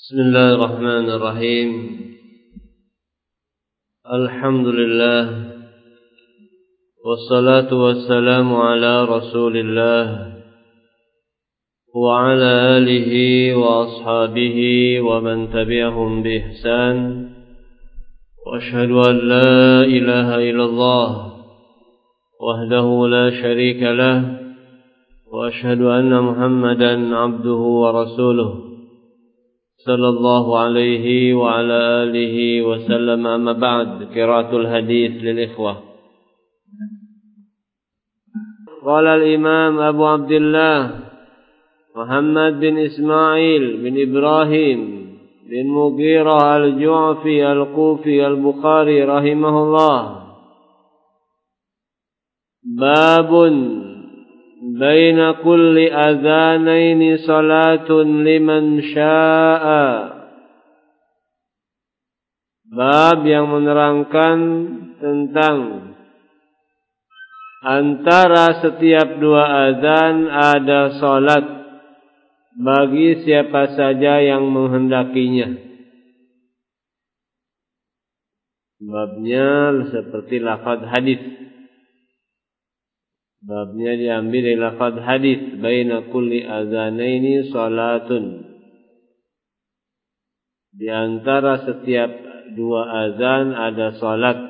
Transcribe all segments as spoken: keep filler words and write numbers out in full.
Bismillahirrahmanirrahim. Alhamdulillah. Wassalatu wassalamu ala Rasulillah wa ala alihi wa ashabihi wa man tabi'ahum bi ihsan. Wa ashhadu an la ilaha illallah wahdahu la sharika lah wa ashhadu anna Muhammadan abduhu wa rasuluh sallallahu alaihi wa ala alihi wa sallam. Amma ba'd. Qiraatul hadits lil ikhwah. Qala al-imam Abu Abdullah Muhammad bin Ismail bin Ibrahim bin Mughirah al-Ju'fi al-Kufi al-Bukhari rahimahullah. Babun baina kulli adhanaini salatun liman syaa. Bab yang menerangkan tentang antara setiap dua azan ada salat bagi siapa saja yang menghendakinya. Babnya seperti lafaz hadis. Babnya diambil dari lafaz hadis, baina kulli azanaini salatun. Di antara setiap dua azan ada salat.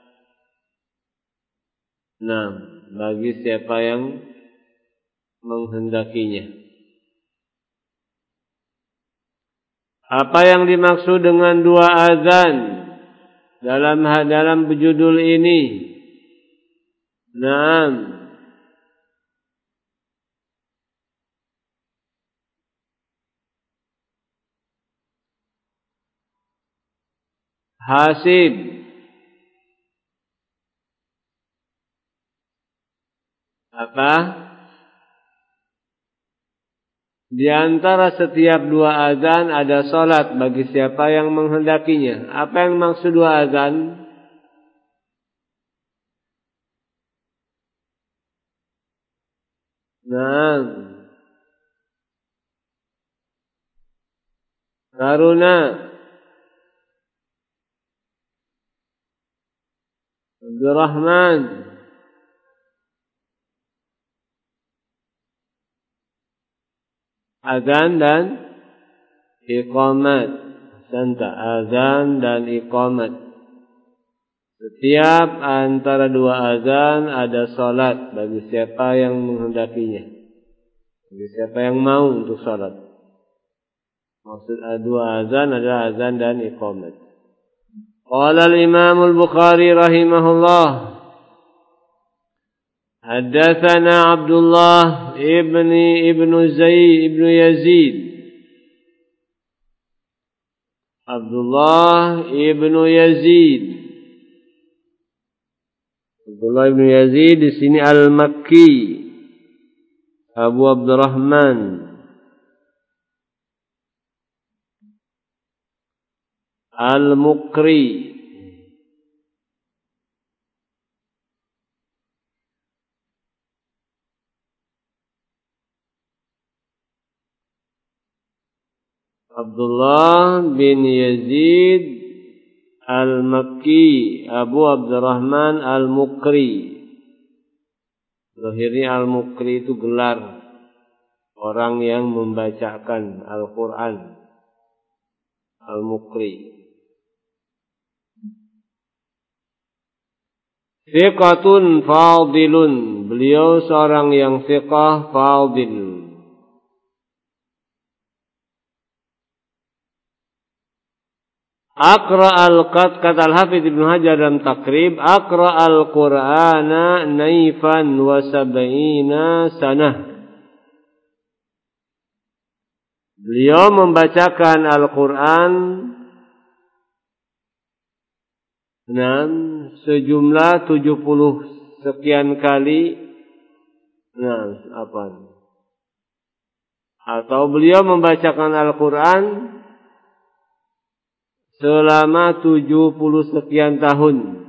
Nah, bagi siapa yang menghendakinya. Apa yang dimaksud dengan dua azan dalam dalam judul ini? Naam. Hasib. Apa? Di antara setiap dua azan ada salat bagi siapa yang menghendakinya. Apa yang maksud dua azan? Nah, Karuna, Abdurrahman, azan dan iqamat. Santa, azan dan iqamat. Setiap antara dua azan ada salat bagi siapa yang menghendakinya. Bagi siapa yang mau untuk salat. Maksud dua azan adalah azan dan iqamat. Qala al-Imam al-Bukhari rahimahullah, haddatsana Abdullah ibn ibn Zaid ibn Yazid. Abdullah ibn Yazid. Abdullah ibn Yazid di sini al-Makki, Abu Abdurrahman. Al-Muqri. Abdullah bin Yazid Al-Makki, Abu Abdurrahman Al-Muqri. Zahirnya Al-Muqri itu gelar orang yang membacakan Al-Quran. Al-Muqri. Thiqatun fadilun. Beliau seorang yang thiqah fadil. Aqra al-qad, kata Al-Hafidh Ibnu Hajar dalam Takrib, Aqra al-Qur'ana naifan wa sab'ina sanah. Beliau membacakan Al-Quran dan sejumlah tujuh puluh sekian kali. Nah, apa? Atau beliau membacakan Al-Quran selama tujuh puluh sekian tahun.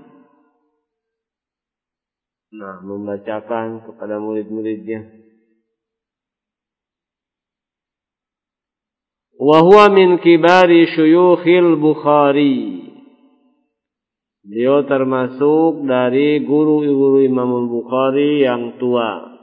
Nah, membacakan kepada murid-muridnya. Wa huwa min kibari syuyukhil Bukhari. Beliau termasuk dari guru-guru Imam Bukhari yang tua.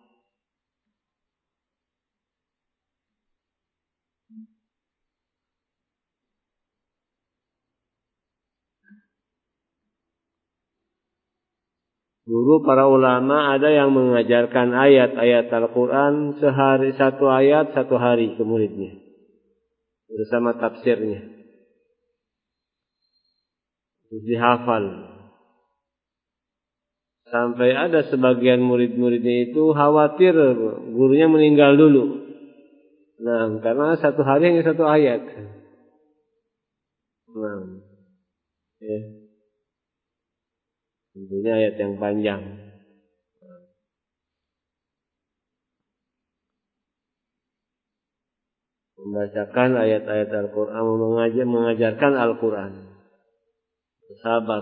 Guru para ulama ada yang mengajarkan ayat-ayat Al-Quran sehari satu ayat satu hari ke muridnya bersama tafsirnya, terus dihafal. Sampai ada sebagian murid-muridnya itu khawatir gurunya meninggal dulu. Nah, karena satu hari hanya satu ayat. Nah, ya. Tentunya ayat yang panjang. Membacakan ayat-ayat Al-Quran, mengajar, mengajarkan Al-Quran. Sabar.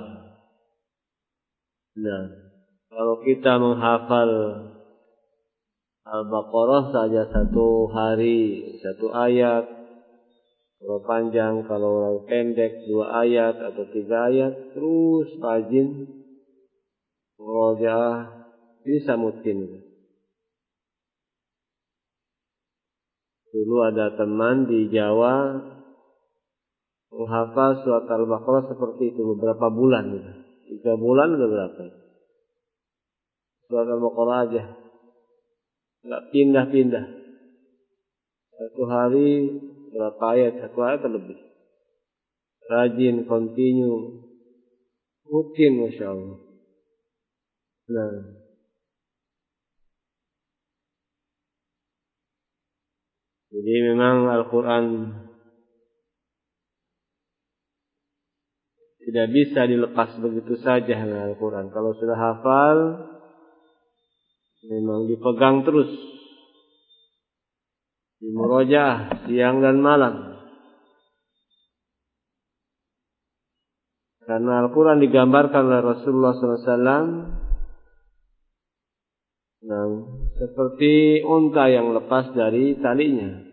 Nah, kalau kita menghafal Al-Baqarah saja satu hari, satu ayat. Kalau panjang, kalau pendek, dua ayat atau tiga ayat. Terus rajin murojaah, bisa mungkin. Dulu ada teman di Jawa menghafal surat Al-Baqarah seperti itu beberapa bulan. Tiga bulan udah berapa? Surat Al-Baqarah aja. Nggak pindah-pindah. Satu hari berapa ayat? Satu ayat lebih. Rajin, continue. Rutin, Masya Allah. Nah. Jadi memang Al-Quran tidak bisa dilepas begitu saja dengan Al-Quran. Kalau sudah hafal, memang dipegang terus. Di murojaah siang dan malam. Karena Al-Quran digambarkan oleh Rasulullah shallallahu alaihi wasallam nah, seperti unta yang lepas dari talinya.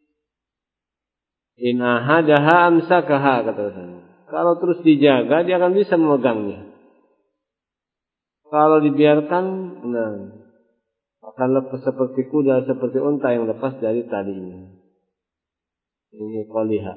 In ahadaha amsakaha, kata Rasulullah. Kalau terus dijaga, dia akan bisa memegangnya. Kalau dibiarkan, nah, akan lepas seperti kuda, seperti unta yang lepas dari talinya. Ini qaliha.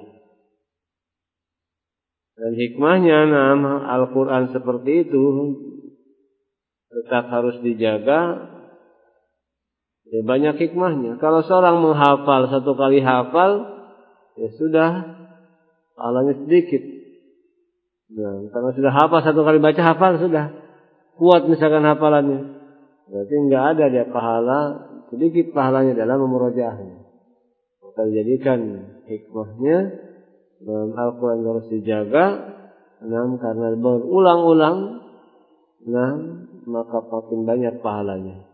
Dan hikmahnya, nah, Al-Quran seperti itu tetap harus dijaga. Ya, banyak hikmahnya. Kalau seorang menghafal satu kali hafal, ya sudah, pahalanya sedikit. Nah, karena sudah hafal satu kali baca hafal sudah kuat misalkan hafalannya. Berarti enggak ada dia pahala, sedikit pahalanya dalam memurojaahnya. Maka dijadikan hikmahnya dalam Al-Quran harus dijaga. Nah, karena berulang-ulang, nah, maka makin banyak pahalanya.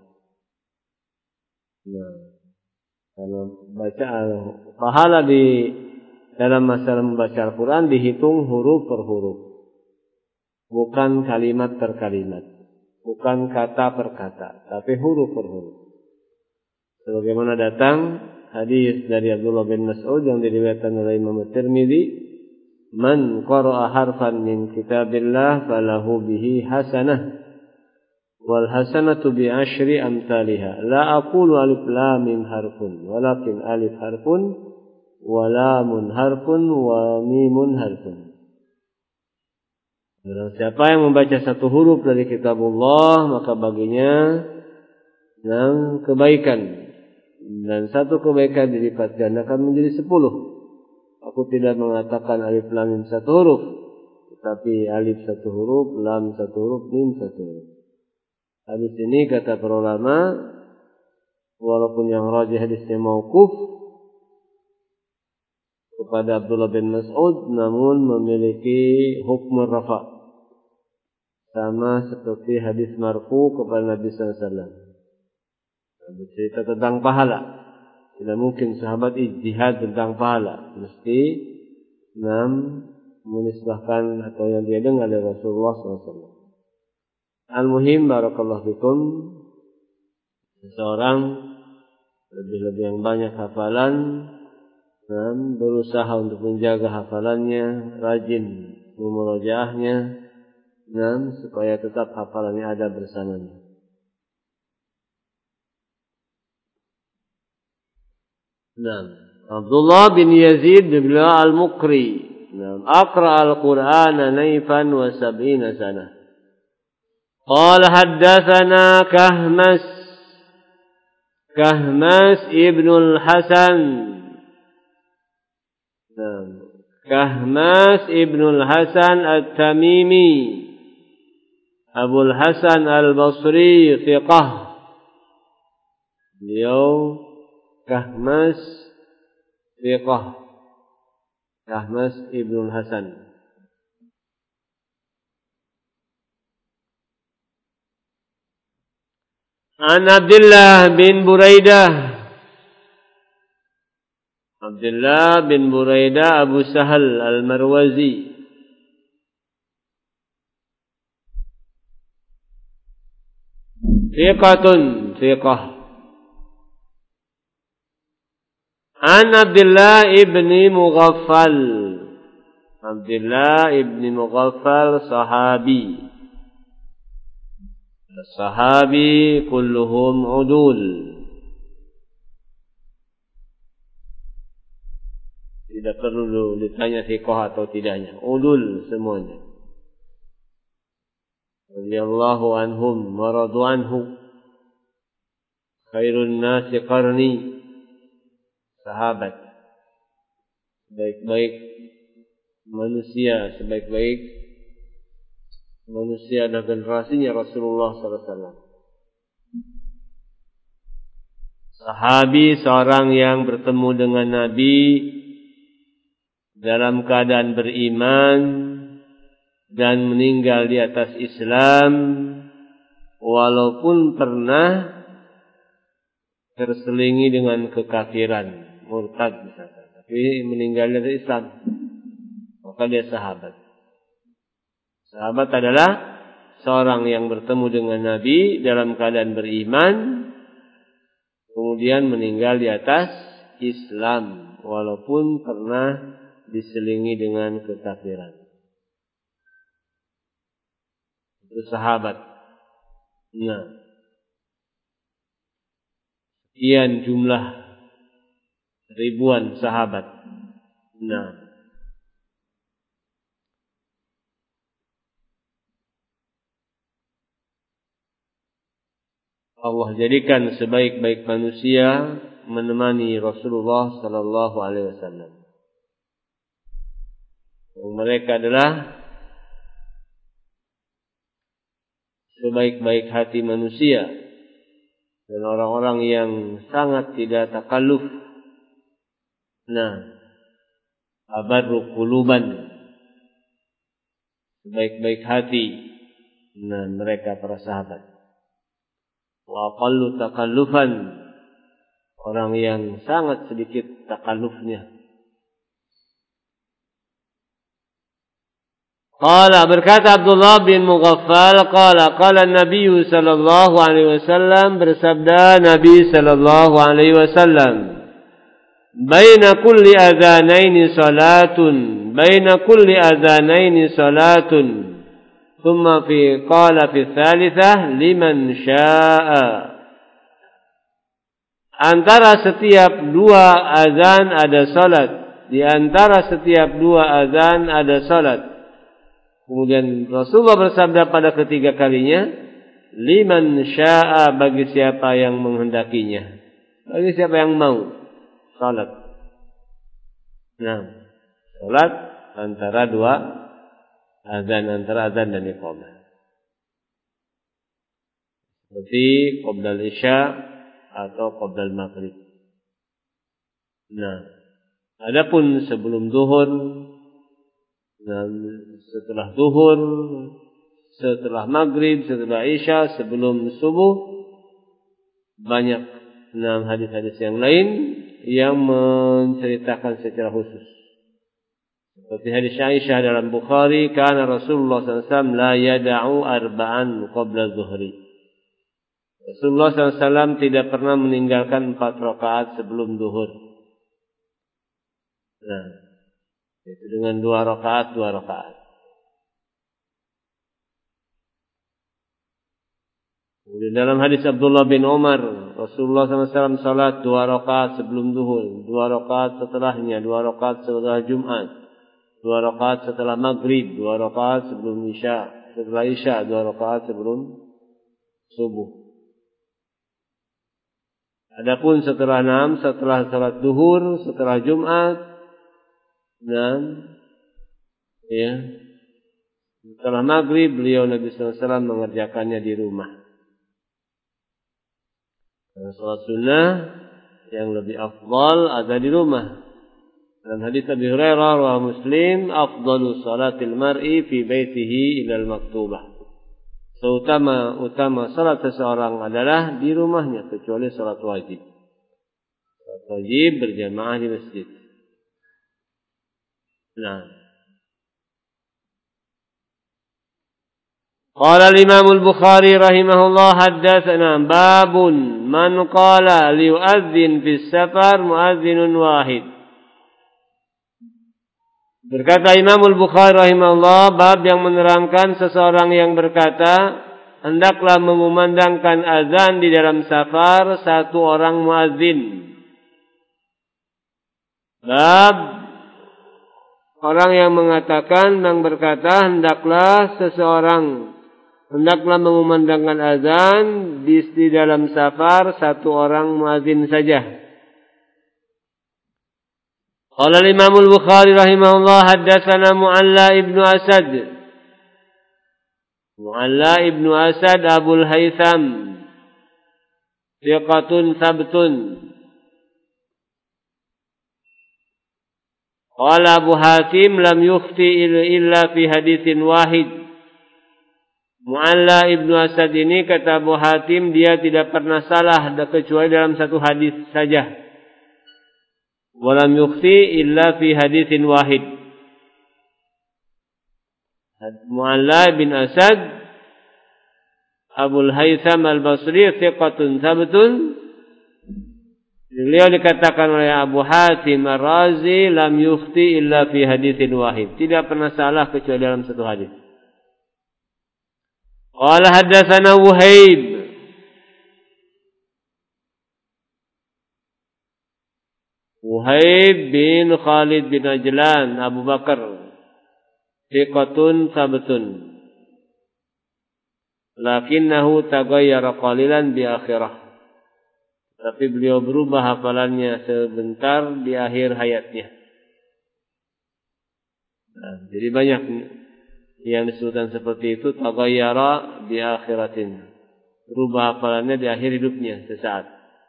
Nah, karena baca pahala di dalam masalah membaca Al-Quran dihitung huruf per huruf, bukan kalimat per kalimat, bukan kata per kata, tapi huruf per huruf. Sebagaimana datang hadis dari Abdullah bin Mas'ud yang diriwayatkan oleh Imam Tirmidzi, "Man qara'a harfan min kitabillah falahu bihi hasanah." Wal hasanatu bi asyri amsalha. La aqulu alif lam mim harfun, walakin alif harfun wa lamun harfun wa mimun harfun. Dan siapa yang membaca satu huruf dari kitabullah, maka baginya yang kebaikan, dan satu kebaikan dilipat gandakan menjadi sepuluh. Aku tidak mengatakan alif lam mim satu huruf, tetapi alif satu huruf, lam satu huruf, mim satu huruf. Hadis ini kata para ulama, walaupun yang rajih hadisnya mauquf kepada Abdullah bin Mas'ud, namun memiliki hukum rafa, sama seperti hadis marfu kepada Nabi sallallahu alaihi wasallam. Bercerita tentang pahala. Tidak mungkin sahabat ijtihad tentang pahala, mesti enam menisbahkan atau yang dia dengar dari Rasulullah sallallahu alaihi wasallam. Al-muhim, barakallahu fikum, seseorang lebih-lebih yang banyak hafalan, dan berusaha untuk menjaga hafalannya, rajin memurojaahnya, dan supaya tetap hafalannya ada bersamanya. Nah, Abdullah bin Yazid bin al-Muqri, nah, aqra al-Qur'ana naifan wa sab'ina sana. Qala haddatsana Kahmas, Kahmas ibnul Hasan. Nah, Kahmas ibnul Hasan at-Tamimi, Abul Hasan al-Basri, thiqah. Beliau Kahmas thiqah, Kahmas ibnul Hasan. An Abdullah bin Buraidah, Abdullah bin Buraidah Abu Sahal al-Marwazi, thiqatun thiqah. An Abdullah ibni Mughaffal, Abdullah ibni Mughaffal sahabi. Sahabi kulluhum udul. Tidak perlu ditanya thiqah atau tidaknya, udul semuanya. Radhiyallahu anhum wa radu anhu. Khairun nasi qarni. Sahabat, sebaik-baik manusia, sebaik-baik manusia dan generasinya Rasulullah sallallahu alaihi wasallam. Sahabi, seorang yang bertemu dengan Nabi dalam keadaan beriman dan meninggal di atas Islam, walaupun pernah terselingi dengan kekafiran, murtad misalkan, tapi meninggal dari Islam, maka dia sahabat. Sahabat adalah seorang yang bertemu dengan Nabi dalam keadaan beriman, kemudian meninggal di atas Islam, walaupun pernah diselingi dengan kekafiran. Itu sahabat. Nah, sekian jumlah ribuan sahabat. Nah, Allah jadikan sebaik-baik manusia menemani Rasulullah sallallahu alaihi wasallam. Mereka adalah sebaik-baik hati manusia dan orang-orang yang sangat tidak takalluf. Nah, abarru quluban, sebaik-baik hati. Nah, mereka para sahabat. Wa aqallu takallufan, orang yang sangat sedikit takallufnya. Qala, berkata Abdullah bin Mughaffal, qala qala Nabi sallallahu alaihi wasallam, bersabda Nabi sallallahu alaihi wasallam, baina kulli adhanaini salatun, baina kulli adhanaini salatun, thumma fi qala fi thalithah liman syaa. Antara setiap dua azan ada salat, di antara setiap dua azan ada salat. Kemudian Rasulullah bersabda pada ketiga kalinya, liman syaa, bagi siapa yang menghendakinya, bagi siapa yang mau salat. Nah, salat antara dua azan, antara azan dan iqamah, seperti qabla isya atau qabla maghrib. Nah, adapun sebelum zuhur, dan setelah zuhur, setelah maghrib, setelah isya, sebelum subuh, banyak enam hadis-hadis yang lain yang menceritakan secara khusus. Seperti hadis Aisyah dalam Bukhari, kana Rasulullah sallallahu alaihi wasallam la yada'u arba'an qabla zuhri. Rasulullah sallallahu alaihi wasallam tidak pernah meninggalkan empat rakaat sebelum zuhur. Nah, itu dengan dua rakaat, dua rakaat. Di dalam hadis Abdullah bin Umar, Rasulullah shallallahu alaihi wasallam salat dua rakaat sebelum zuhur, dua rakaat setelahnya, dua rakaat setelah Jumat, dua rakaat setelah maghrib, dua rakaat sebelum isya, setelah isya, dua rakaat sebelum subuh. Adapun setelah enam, setelah salat zuhur, setelah Jumat, enam, ya, setelah maghrib, beliau Nabi sallallahu alaihi wasallam mengerjakannya di rumah. Salat sunnah yang lebih afdal ada di rumah. Dalam hadis Abi Hurairah wa Muslim, afdalu salatil mar'i fi baitihi ilal maktubah. Seutama utama salat seseorang adalah di rumahnya kecuali salat wajib. Salat wajib berjamaah di masjid. Nah. قال الإمام البخاري رحمه الله حدثنا باب من قال ليؤذن في السفر مؤذن واحد. Berkata Imam Al-Bukhari rahimahullah, bab yang menerangkan seseorang yang berkata, hendaklah mengumandangkan azan di dalam safar satu orang muazzin. Bab orang yang mengatakan, yang berkata, hendaklah seseorang hendaklah mengumandangkan azan di, di dalam safar satu orang muazzin saja. Qala al-Imam al-Bukhari rahimahullah haddatsana Mu'alla ibnu Asad. Mu'alla ibnu Asad Abul Haytham thiqatun sabtun. Qala Abu Hatim lam yukhti illa fi haditsin wahid. Mu'alla ibnu Asad ini kata Abu Hatim dia tidak pernah salah kecuali dalam satu hadis saja. Walam yukhti illa fi haditsin wahid. Mu'alla bin Asad Abul Haytham al-Basri thiqatun sabtun. Beliau dikatakan oleh Abu Hatim Ar-Razi lam yukhti illa fi haditsin wahid. Tidak pernah salah kecuali dalam satu hadis. Qala haddatsana Wuhaib. Wuhaib bin Khalid bin Ajlan Abu Bakar thiqatun sabtun. Lakinnahu taghayyara qalilan bi akhirah. Tapi beliau berubah hafalannya sebentar di akhir hayatnya. Nah, jadi banyak yang disebutkan seperti itu, taghayyara bi akhiratin. Berubah hafalannya di akhir hidupnya sesaat.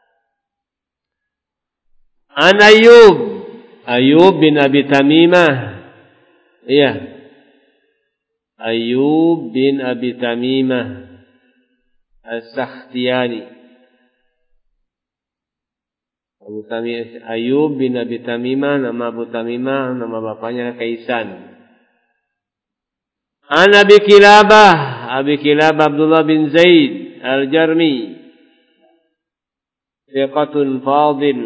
An Ayyub, Ayyub bin Abi Tamimah. Iya. Ayyub bin Abi Tamimah As-Sakhtiyani. Abu Tamimah Ayyub bin Abi Tamimah, nama Abu Tamimah, nama bapaknya Kaisan. An Abi Kilabah, Abi Kilabah Abdullah bin Zaid Al-Jarmi, thiqatun fadil,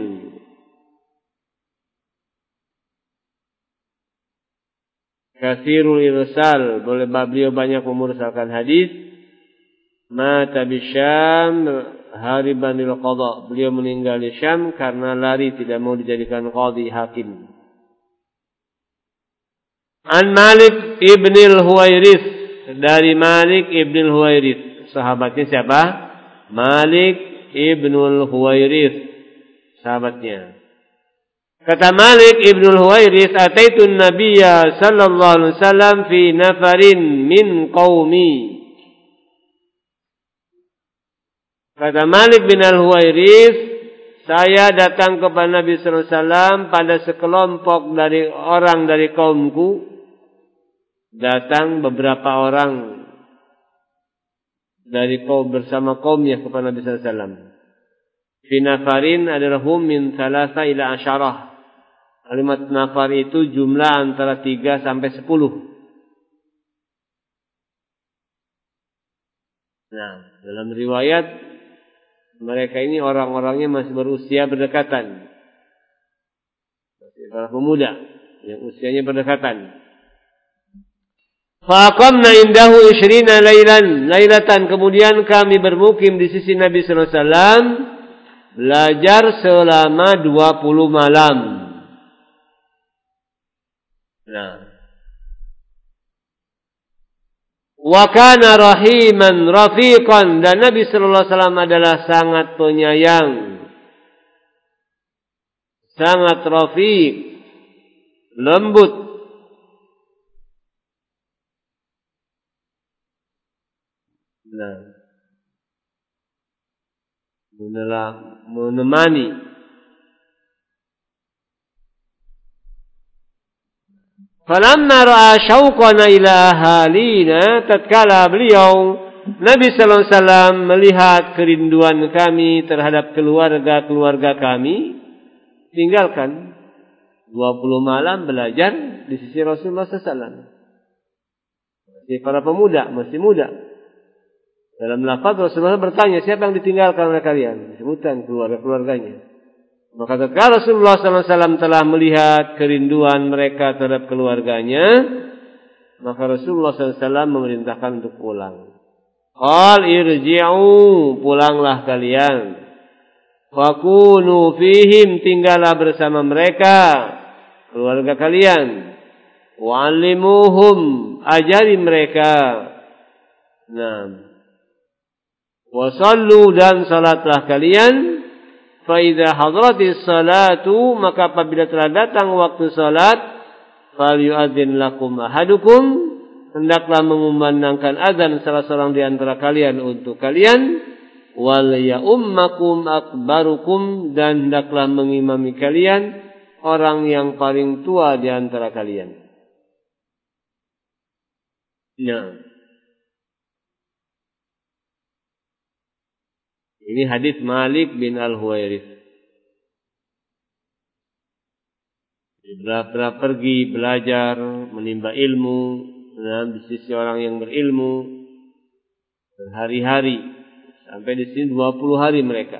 katsirul irsal, boleh beliau banyak memursalkan hadis. Mata bi Syam hariban lil qada, beliau meninggal di Syam karena lari tidak mau dijadikan qadhi hakim. An Malik ibn al-Huwairith, dari Malik ibn al-Huwairith. Sahabatnya siapa? Malik ibn al-Huwairith, sahabatnya. Kata Malik ibn al-Huwairith, ataitu an-nabiyya sallallahu alaihi wasallam fi nafarin min qaumi. Kata Malik bin al-Huwairith, saya datang kepada Nabi sallallahu alaihi wasallam pada sekelompok dari orang dari kaumku. Datang beberapa orang dari kaum bersama kaumnya kepada Nabi sallallahu alaihi wasallam. Fi nafarin adalah hum min thalatha ila asyarah. Kalimat nafar itu jumlah antara tiga sampai sepuluh. Nah, dalam riwayat mereka ini orang-orangnya masih berusia berdekatan. Masih para pemuda yang usianya berdekatan. Faqamna indahu ishrina lailan, lailatan, kemudian kami bermukim di sisi Nabi sallallahu alaihi wasallam belajar selama dua puluh malam. Nah, wa kana rahiman rafiqan, dan Nabi sallallahu alaihi wasallam adalah sangat penyayang, sangat rafiq, lembut. Nah, menemani. Falamma ra'a syauqana ila ahalina, tatkala beliau Nabi sallallahu alaihi wasallam melihat kerinduan kami terhadap keluarga-keluarga kami, tinggalkan dua puluh malam belajar di sisi Rasulullah sallallahu alaihi wasallam. Masih para pemuda, masih muda. Dalam lafaz Rasulullah bertanya, siapa yang ditinggalkan oleh kalian? Disebutkan keluarga-keluarganya. Maka ketika Rasulullah sallallahu alaihi wasallam telah melihat kerinduan mereka terhadap keluarganya, maka Rasulullah sallallahu alaihi wasallam memerintahkan untuk pulang. Qal irji'u, pulanglah kalian. Fakunu fihim, tinggallah bersama mereka, keluarga kalian. Wa'allimuhum, ajari mereka. Nah, wasallu, dan salatlah kalian. Fa idza hadratis salatu, maka apabila telah datang waktu salat, falyu'adzin lakum ahadukum, hendaklah mengumandangkan azan salah seorang di antara kalian untuk kalian, wal ya'ummakum akbarukum, dan hendaklah mengimami kalian orang yang paling tua di antara kalian. Nah, ini hadis Malik bin Al-Huwairits. Beberapa pergi belajar, menimba ilmu, nah, di sisi orang yang berilmu, berhari-hari, sampai di sini dua puluh hari mereka.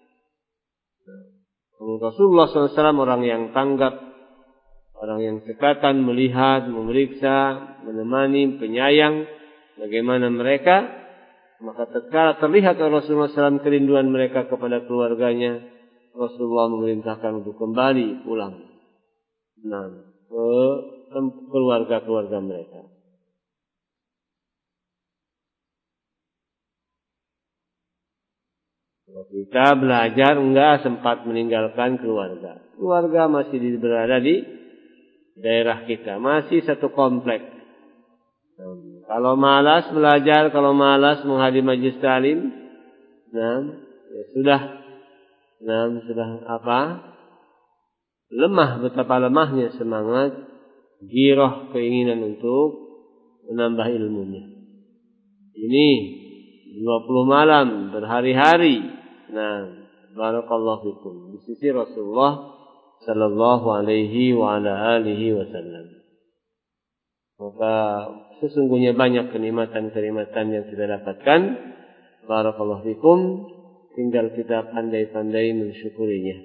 Rasulullah sallallahu alaihi wasallam orang yang tanggap, orang yang sekatan, melihat, memeriksa, menemani, penyayang, bagaimana mereka. Maka tatkala terlihat oleh Rasulullah sallallahu alaihi wasallam kerinduan mereka kepada keluarganya, Rasulullah memerintahkan untuk kembali pulang, nah, ke keluarga-keluarga mereka. Kalau kita belajar enggak sempat meninggalkan keluarga. Keluarga masih berada di daerah kita, masih satu komplek. Kalau malas belajar, kalau malas menghadiri majelis ta'lim, nah, ya sudah, nah, sudah apa? Lemah, betapa lemahnya semangat, giroh, keinginan untuk menambah ilmunya. Ini dua puluh malam, berhari-hari. Nah, barakallahu fikum. Di sisi Rasulullah sallallahu alaihi wa ala alihi wasallam. Maka sesungguhnya banyak kenikmatan-kenikmatan yang kita dapatkan. Barakallahu fikum. Tinggal kita pandai-pandai mensyukurinya.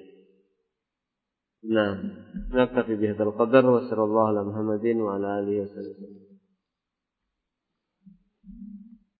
Nah, naktafi bihadzal qadar wa sallallahu ala Muhammadin wa ala alihi wasallam.